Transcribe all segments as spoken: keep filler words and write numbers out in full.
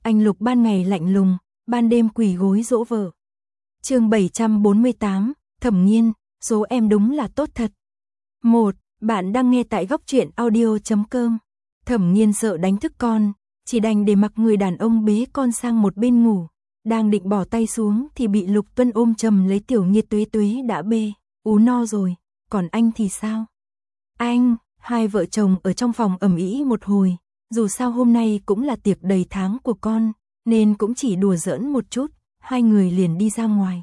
Anh Lục ban ngày lạnh lùng, ban đêm quỳ gối dỗ vợ. Chương bảy trăm bốn mươi tám, Thẩm Nghiên, số em đúng là tốt thật. một. Bạn đang nghe tại góc truyện audio chấm com. Thẩm Nghiên sợ đánh thức con, chỉ đành để mặc người đàn ông bế con sang một bên ngủ. Đang định bỏ tay xuống thì bị Lục Tuân ôm chầm lấy Tiểu Nghiệt. Tuế Tuế đã bê, ú no rồi, còn anh thì sao? Anh, hai vợ chồng ở trong phòng ầm ĩ một hồi, dù sao hôm nay cũng là tiệc đầy tháng của con, nên cũng chỉ đùa giỡn một chút, hai người liền đi ra ngoài.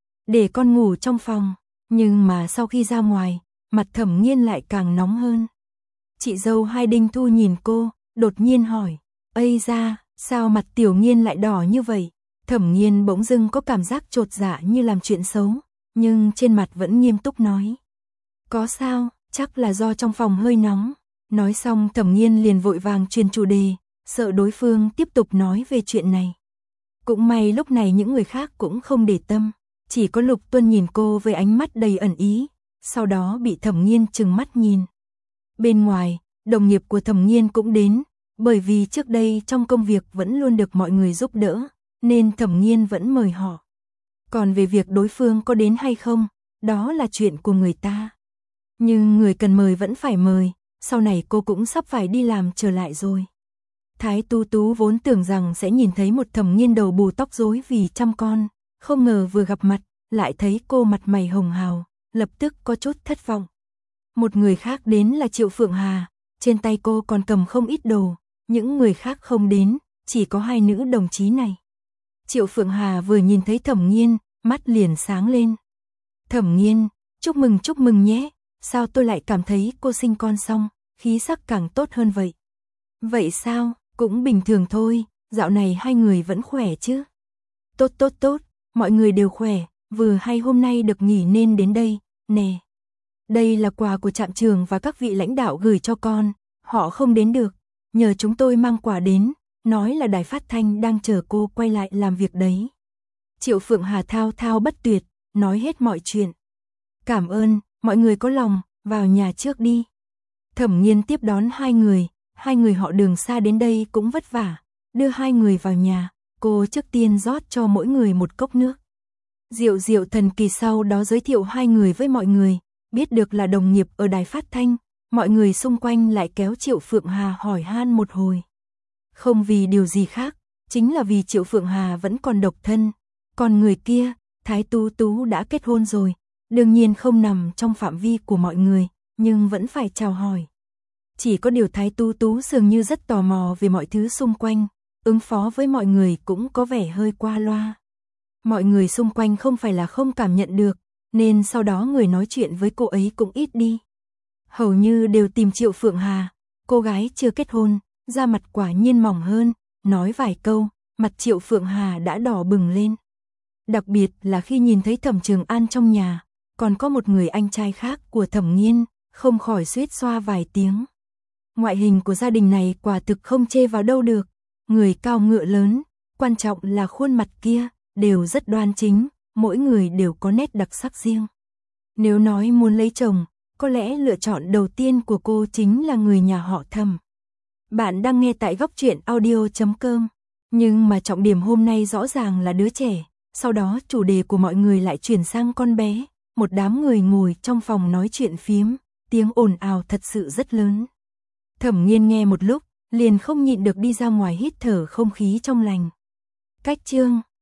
Để con ngủ trong phòng, nhưng mà sau khi ra ngoài, mặt Thẩm Nghiên lại càng nóng hơn. Chị dâu hai Đinh Thu nhìn cô, đột nhiên hỏi, ây da, sao mặt Tiểu Nghiên lại đỏ như vậy? Thẩm Nghiên bỗng dưng có cảm giác chột dạ như làm chuyện xấu, nhưng trên mặt vẫn nghiêm túc nói. Có sao, chắc là do trong phòng hơi nóng. Nói xong Thẩm Nghiên liền vội vàng truyền chủ đề, sợ đối phương tiếp tục nói về chuyện này. Cũng may lúc này những người khác cũng không để tâm, chỉ có Lục Tuân nhìn cô với ánh mắt đầy ẩn ý, sau đó bị Thẩm Nghiên trừng mắt nhìn. Bên ngoài, đồng nghiệp của Thẩm Nghiên cũng đến, bởi vì trước đây trong công việc vẫn luôn được mọi người giúp đỡ, nên Thẩm Nghiên vẫn mời họ. Còn về việc đối phương có đến hay không, đó là chuyện của người ta. Nhưng người cần mời vẫn phải mời, sau này cô cũng sắp phải đi làm trở lại rồi. Thái Tú Tú vốn tưởng rằng sẽ nhìn thấy một Thẩm Nghiên đầu bù tóc rối vì chăm con, không ngờ vừa gặp mặt, lại thấy cô mặt mày hồng hào, lập tức có chút thất vọng. Một người khác đến là Triệu Phượng Hà, trên tay cô còn cầm không ít đồ, những người khác không đến, chỉ có hai nữ đồng chí này. Triệu Phượng Hà vừa nhìn thấy Thẩm Nghiên, mắt liền sáng lên. Thẩm Nghiên, chúc mừng chúc mừng nhé, sao tôi lại cảm thấy cô sinh con xong, khí sắc càng tốt hơn vậy? Vậy sao, cũng bình thường thôi, dạo này hai người vẫn khỏe chứ? Tốt tốt tốt, mọi người đều khỏe, vừa hay hôm nay được nghỉ nên đến đây, nè. Đây là quà của trạm trường và các vị lãnh đạo gửi cho con, họ không đến được, nhờ chúng tôi mang quà đến, nói là đài phát thanh đang chờ cô quay lại làm việc đấy. Triệu Phượng Hà thao thao bất tuyệt, nói hết mọi chuyện. Cảm ơn, mọi người có lòng, vào nhà trước đi. Thẩm Nghiên tiếp đón hai người, hai người họ đường xa đến đây cũng vất vả, đưa hai người vào nhà, cô trước tiên rót cho mỗi người một cốc nước. Diệu Diệu thần kỳ sau đó giới thiệu hai người với mọi người, biết được là đồng nghiệp ở đài phát thanh, mọi người xung quanh lại kéo Triệu Phượng Hà hỏi han một hồi. Không vì điều gì khác, chính là vì Triệu Phượng Hà vẫn còn độc thân, còn người kia, Thái Tú Tú đã kết hôn rồi, đương nhiên không nằm trong phạm vi của mọi người, nhưng vẫn phải chào hỏi. Chỉ có điều Thái Tú Tú dường như rất tò mò về mọi thứ xung quanh, ứng phó với mọi người cũng có vẻ hơi qua loa. Mọi người xung quanh không phải là không cảm nhận được, nên sau đó người nói chuyện với cô ấy cũng ít đi. Hầu như đều tìm Triệu Phượng Hà, cô gái chưa kết hôn, da mặt quả nhiên mỏng hơn, nói vài câu, mặt Triệu Phượng Hà đã đỏ bừng lên. Đặc biệt là khi nhìn thấy Thẩm Trường An trong nhà, còn có một người anh trai khác của Thẩm Nghiên, không khỏi suýt xoa vài tiếng. Ngoại hình của gia đình này quả thực không chê vào đâu được, người cao ngựa lớn, quan trọng là khuôn mặt kia, đều rất đoan chính, mỗi người đều có nét đặc sắc riêng. Nếu nói muốn lấy chồng, có lẽ lựa chọn đầu tiên của cô chính là người nhà họ Thẩm. Bạn đang nghe tại góc truyện audio chấm com, nhưng mà trọng điểm hôm nay rõ ràng là đứa trẻ, sau đó chủ đề của mọi người lại chuyển sang con bé, một đám người ngồi trong phòng nói chuyện phiếm, tiếng ồn ào thật sự rất lớn. Thẩm Nghiên nghe một lúc, liền không nhịn được đi ra ngoài hít thở không khí trong lành. Cách chương